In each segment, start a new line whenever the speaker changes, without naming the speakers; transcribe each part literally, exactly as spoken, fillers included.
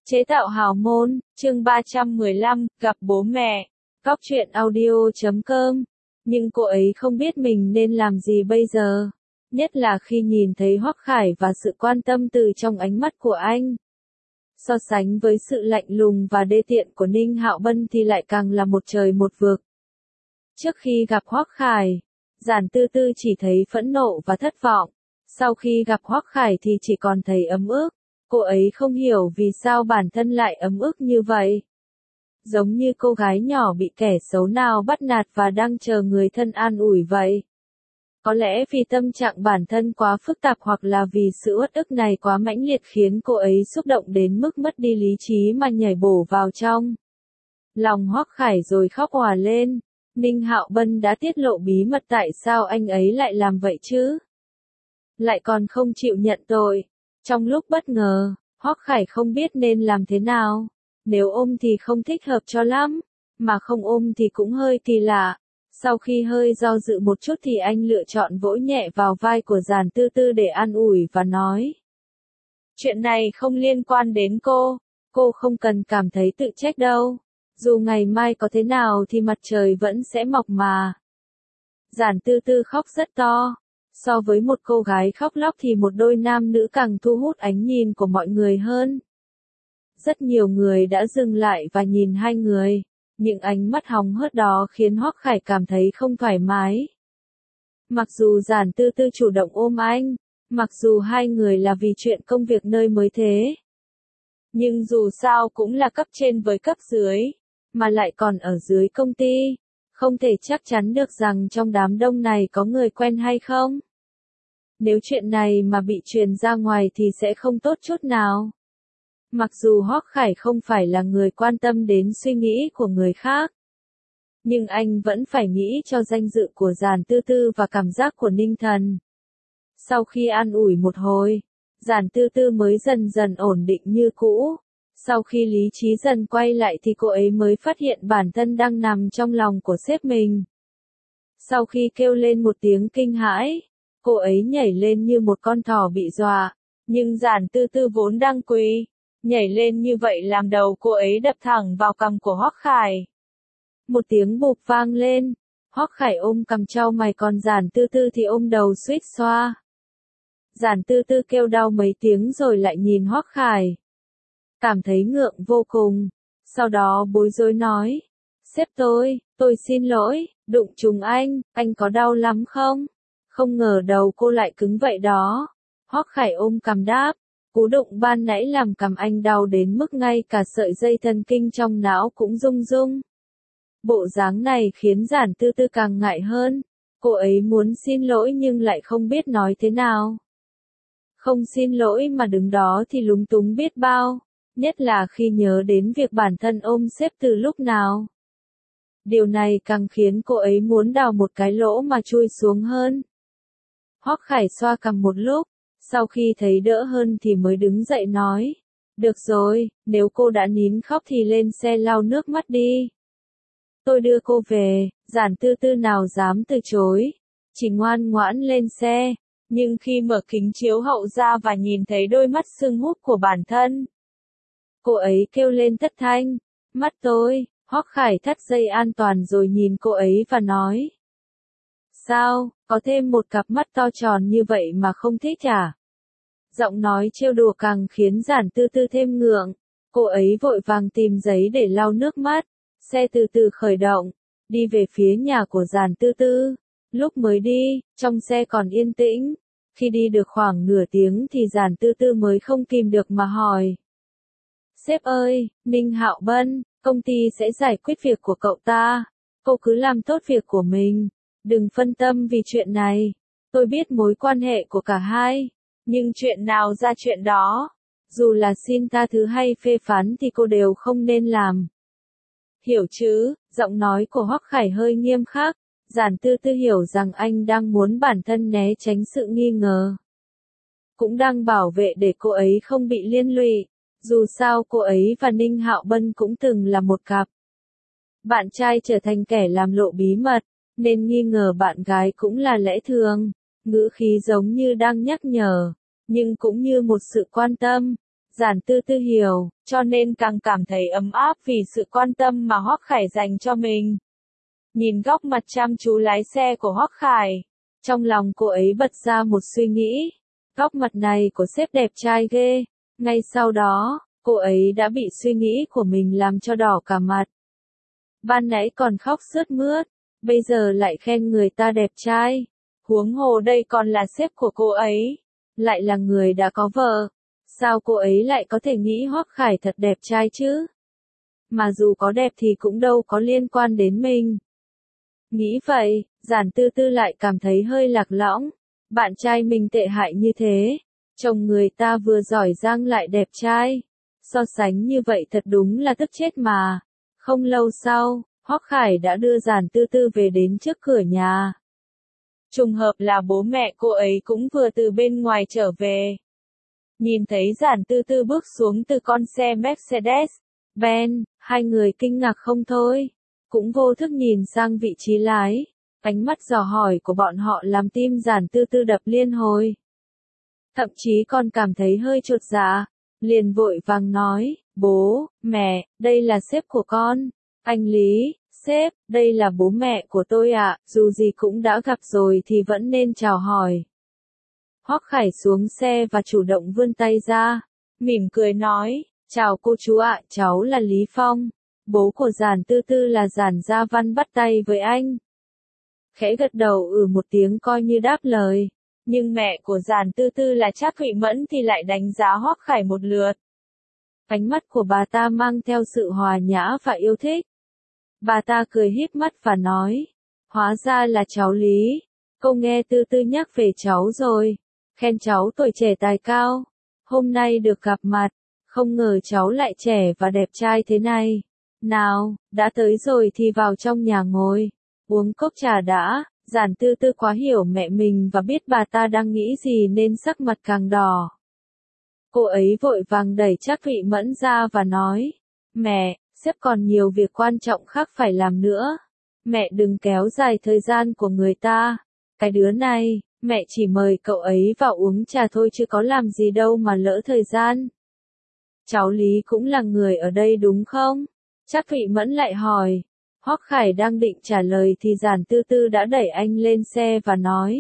Chế tạo hào môn, chương ba trăm mười lăm, gặp bố mẹ. Góc truyện audio chấm com. Nhưng cô ấy không biết mình nên làm gì bây giờ. Nhất là khi nhìn thấy Hoắc Khải và sự quan tâm từ trong ánh mắt của anh. So sánh với sự lạnh lùng và đê tiện của Ninh Hạo Bân thì lại càng là một trời một vực. Trước khi gặp Hoắc Khải, Giản Tư Tư chỉ thấy phẫn nộ và thất vọng. Sau khi gặp Hoắc Khải thì chỉ còn thấy ấm ức. Cô ấy không hiểu vì sao bản thân lại ấm ức như vậy. Giống như cô gái nhỏ bị kẻ xấu nào bắt nạt và đang chờ người thân an ủi vậy. Có lẽ vì tâm trạng bản thân quá phức tạp hoặc là vì sự uất ức này quá mãnh liệt khiến cô ấy xúc động đến mức mất đi lý trí mà nhảy bổ vào trong lòng Hoắc Khải rồi khóc òa lên. Ninh Hạo Bân đã tiết lộ bí mật tại sao anh ấy lại làm vậy chứ? Lại còn không chịu nhận tội. Trong lúc bất ngờ, Hoắc Khải không biết nên làm thế nào. Nếu ôm thì không thích hợp cho lắm, mà không ôm thì cũng hơi kỳ lạ. Sau khi hơi do dự một chút thì anh lựa chọn vỗ nhẹ vào vai của Giản Tư Tư để an ủi và nói. Chuyện này không liên quan đến cô, cô không cần cảm thấy tự trách đâu. Dù ngày mai có thế nào thì mặt trời vẫn sẽ mọc mà. Giản Tư Tư khóc rất to. So với một cô gái khóc lóc thì một đôi nam nữ càng thu hút ánh nhìn của mọi người hơn. Rất nhiều người đã dừng lại và nhìn hai người. Những ánh mắt hóng hớt đó khiến Hoắc Khải cảm thấy không thoải mái. Mặc dù Giản Tư Tư chủ động ôm anh, mặc dù hai người là vì chuyện công việc nơi mới thế. Nhưng dù sao cũng là cấp trên với cấp dưới, mà lại còn ở dưới công ty. Không thể chắc chắn được rằng trong đám đông này có người quen hay không. Nếu chuyện này mà bị truyền ra ngoài thì sẽ không tốt chút nào. Mặc dù Hoắc Khải không phải là người quan tâm đến suy nghĩ của người khác, nhưng anh vẫn phải nghĩ cho danh dự của Giản Tư Tư và cảm giác của Ninh Thần. Sau khi an ủi một hồi, Giản Tư Tư mới dần dần ổn định như cũ. Sau khi lý trí dần quay lại thì cô ấy mới phát hiện bản thân đang nằm trong lòng của sếp mình. Sau khi kêu lên một tiếng kinh hãi, cô ấy nhảy lên như một con thỏ bị dọa, nhưng Giản Tư Tư vốn đang quỳ, nhảy lên như vậy làm đầu cô ấy đập thẳng vào cằm của Hoắc Khải. Một tiếng bụp vang lên, Hoắc Khải ôm cằm chau mày còn Giản Tư Tư thì ôm đầu suýt xoa. Giản Tư Tư kêu đau mấy tiếng rồi lại nhìn Hoắc Khải. Cảm thấy ngượng vô cùng, sau đó bối rối nói, sếp tôi, tôi xin lỗi, đụng trúng anh, anh có đau lắm không? Không ngờ đầu cô lại cứng vậy đó. Hoắc Khải ôm cằm đáp, cú đụng ban nãy làm cằm anh đau đến mức ngay cả sợi dây thần kinh trong não cũng rung rung. Bộ dáng này khiến Giản Tư Tư càng ngại hơn, cô ấy muốn xin lỗi nhưng lại không biết nói thế nào. Không xin lỗi mà đứng đó thì lúng túng biết bao. Nhất là khi nhớ đến việc bản thân ôm sếp từ lúc nào. Điều này càng khiến cô ấy muốn đào một cái lỗ mà chui xuống hơn. Hoắc Khải xoa cằm một lúc, sau khi thấy đỡ hơn thì mới đứng dậy nói. Được rồi, nếu cô đã nín khóc thì lên xe lau nước mắt đi. Tôi đưa cô về. Giản Tư Tư nào dám từ chối. Chỉ ngoan ngoãn lên xe. Nhưng khi mở kính chiếu hậu ra và nhìn thấy đôi mắt sưng húp của bản thân, cô ấy kêu lên thất thanh, mắt tôi. Hoắc Khải thắt dây an toàn rồi nhìn cô ấy và nói. Sao, có thêm một cặp mắt to tròn như vậy mà không thích à? Giọng nói trêu đùa càng khiến Giản Tư Tư thêm ngượng. Cô ấy vội vàng tìm giấy để lau nước mắt. Xe từ từ khởi động, đi về phía nhà của Giản Tư Tư. Lúc mới đi, trong xe còn yên tĩnh. Khi đi được khoảng nửa tiếng thì Giản Tư Tư mới không kìm được mà hỏi. Sếp ơi, Ninh Hạo Bân, công ty sẽ giải quyết việc của cậu ta. Cô cứ làm tốt việc của mình. Đừng phân tâm vì chuyện này. Tôi biết mối quan hệ của cả hai. Nhưng chuyện nào ra chuyện đó. Dù là xin tha thứ hay phê phán thì cô đều không nên làm. Hiểu chứ, giọng nói của Hoắc Khải hơi nghiêm khắc. Giản Tư Tư hiểu rằng anh đang muốn bản thân né tránh sự nghi ngờ. Cũng đang bảo vệ để cô ấy không bị liên lụy. Dù sao cô ấy và Ninh Hạo Bân cũng từng là một cặp. Bạn trai trở thành kẻ làm lộ bí mật, nên nghi ngờ bạn gái cũng là lẽ thường. Ngữ khí giống như đang nhắc nhở, nhưng cũng như một sự quan tâm. Giản Tư Tư hiểu, cho nên càng cảm thấy ấm áp vì sự quan tâm mà Hoắc Khải dành cho mình. Nhìn góc mặt chăm chú lái xe của Hoắc Khải, trong lòng cô ấy bật ra một suy nghĩ. Góc mặt này của sếp đẹp trai ghê. Ngay sau đó, cô ấy đã bị suy nghĩ của mình làm cho đỏ cả mặt. Ban nãy còn khóc sướt mướt, bây giờ lại khen người ta đẹp trai. Huống hồ đây còn là sếp của cô ấy, lại là người đã có vợ. Sao cô ấy lại có thể nghĩ Hoắc Khải thật đẹp trai chứ? Mà dù có đẹp thì cũng đâu có liên quan đến mình. Nghĩ vậy, Giản Tư Tư lại cảm thấy hơi lạc lõng. Bạn trai mình tệ hại như thế, chồng người ta vừa giỏi giang lại đẹp trai. So sánh như vậy thật đúng là tức chết mà. Không lâu sau, Hoắc Khải đã đưa Giản Tư Tư về đến trước cửa nhà. Trùng hợp là bố mẹ cô ấy cũng vừa từ bên ngoài trở về. Nhìn thấy Giản Tư Tư bước xuống từ con xe Mercedes-Benz, hai người kinh ngạc không thôi. Cũng vô thức nhìn sang vị trí lái. Ánh mắt dò hỏi của bọn họ làm tim Giản Tư Tư đập liên hồi. Thậm chí còn cảm thấy hơi chột dạ. Liền vội vàng nói, bố, mẹ, đây là sếp của con. Anh Lý, sếp, đây là bố mẹ của tôi ạ, dù gì cũng đã gặp rồi thì vẫn nên chào hỏi. Hoắc Khải xuống xe và chủ động vươn tay ra, mỉm cười nói, chào cô chú ạ, cháu là Lý Phong. Bố của Giản Tư Tư là Giản Gia Văn bắt tay với anh. Khẽ gật đầu ừ một tiếng coi như đáp lời. Nhưng mẹ của Giản Tư Tư là Trác Thụy Mẫn thì lại đánh giá Hoắc Khải một lượt. Ánh mắt của bà ta mang theo sự hòa nhã và yêu thích. Bà ta cười híp mắt và nói, hóa ra là cháu Lý. Cô nghe Tư Tư nhắc về cháu rồi, khen cháu tuổi trẻ tài cao. Hôm nay được gặp mặt, không ngờ cháu lại trẻ và đẹp trai thế này. Nào, đã tới rồi thì vào trong nhà ngồi, uống cốc trà đã. Giản Tư Tư quá hiểu mẹ mình và biết bà ta đang nghĩ gì nên sắc mặt càng đỏ. Cô ấy vội vàng đẩy Trác Thụy Mẫn ra và nói, mẹ, sếp còn nhiều việc quan trọng khác phải làm nữa. Mẹ đừng kéo dài thời gian của người ta. Cái đứa này, mẹ chỉ mời cậu ấy vào uống trà thôi chứ có làm gì đâu mà lỡ thời gian. Cháu Lý cũng là người ở đây đúng không? Trác Thụy Mẫn lại hỏi. Hoắc Khải đang định trả lời thì Giản Tư Tư đã đẩy anh lên xe và nói.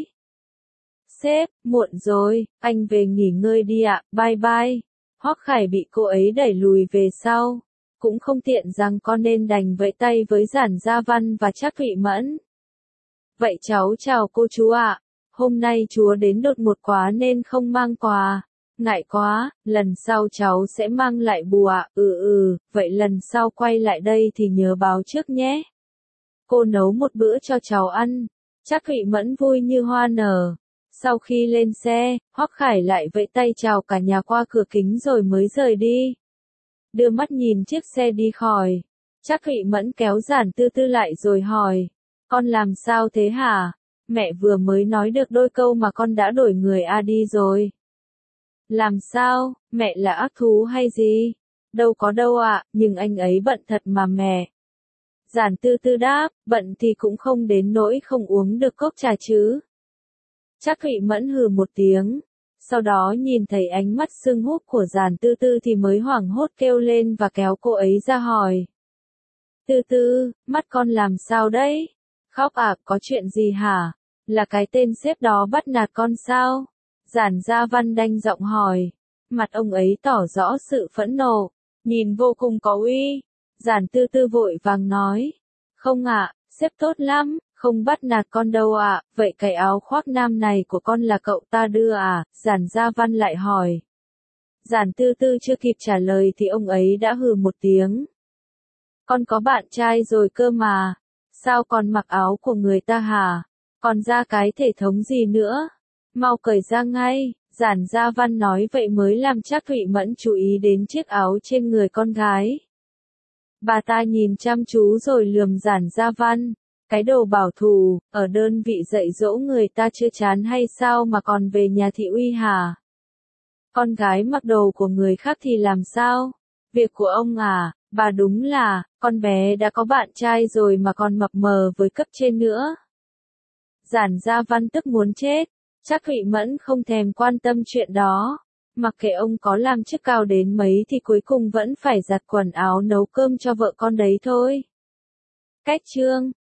Sếp, muộn rồi, anh về nghỉ ngơi đi ạ, bye bye. Hoắc Khải bị cô ấy đẩy lùi về sau. Cũng không tiện rằng con nên đành vẫy tay với Giản Gia Văn và Trác Thụy Mẫn. Vậy cháu chào cô chú ạ. Hôm nay chúa đến đột ngột quá nên không mang quà. Ngại quá, lần sau cháu sẽ mang lại bùa ạ. Ừ ừ, vậy lần sau quay lại đây thì nhớ báo trước nhé. Cô nấu một bữa cho cháu ăn. Trác Thụy Mẫn vui như hoa nở. Sau khi lên xe, Hoắc Khải lại vẫy tay chào cả nhà qua cửa kính rồi mới rời đi. Đưa mắt nhìn chiếc xe đi khỏi. Trác Thụy Mẫn kéo Giản Tư Tư lại rồi hỏi. Con làm sao thế hả? Mẹ vừa mới nói được đôi câu mà con đã đổi người a đi rồi. Làm sao, mẹ là ác thú hay gì? Đâu có đâu ạ, à, nhưng anh ấy bận thật mà mẹ. Giản Tư Tư đáp, bận thì cũng không đến nỗi không uống được cốc trà chứ. Trác Thụy Mẫn hừ một tiếng, sau đó nhìn thấy ánh mắt sưng húp của Giản Tư Tư thì mới hoảng hốt kêu lên và kéo cô ấy ra hỏi. Tư Tư, mắt con làm sao đấy? Khóc à, có chuyện gì hả? Là cái tên sếp đó bắt nạt con sao? Giản Gia Văn đanh giọng hỏi. Mặt ông ấy tỏ rõ sự phẫn nộ, nhìn vô cùng có uy. Giản Tư Tư vội vàng nói. Không ạ, à, sếp tốt lắm, không bắt nạt con đâu ạ, à, vậy cái áo khoác nam này của con là cậu ta đưa à? Giản Gia Văn lại hỏi. Giản Tư Tư chưa kịp trả lời thì ông ấy đã hừ một tiếng. Con có bạn trai rồi cơ mà, sao còn mặc áo của người ta hả? Còn ra cái thể thống gì nữa? Mau cởi ra ngay. Giản Gia Văn nói vậy mới làm Trác Thụy Mẫn chú ý đến chiếc áo trên người con gái. Bà ta nhìn chăm chú rồi lườm Giản Gia Văn. Cái đồ bảo thủ, ở đơn vị dạy dỗ người ta chưa chán hay sao mà còn về nhà thị uy hả? Con gái mặc đồ của người khác thì làm sao? Việc của ông à, bà đúng là, con bé đã có bạn trai rồi mà còn mập mờ với cấp trên nữa. Giản Gia Văn tức muốn chết. Trác Thụy Mẫn không thèm quan tâm chuyện đó. Mặc kệ ông có làm chức cao đến mấy thì cuối cùng vẫn phải giặt quần áo nấu cơm cho vợ con đấy thôi. Cách chương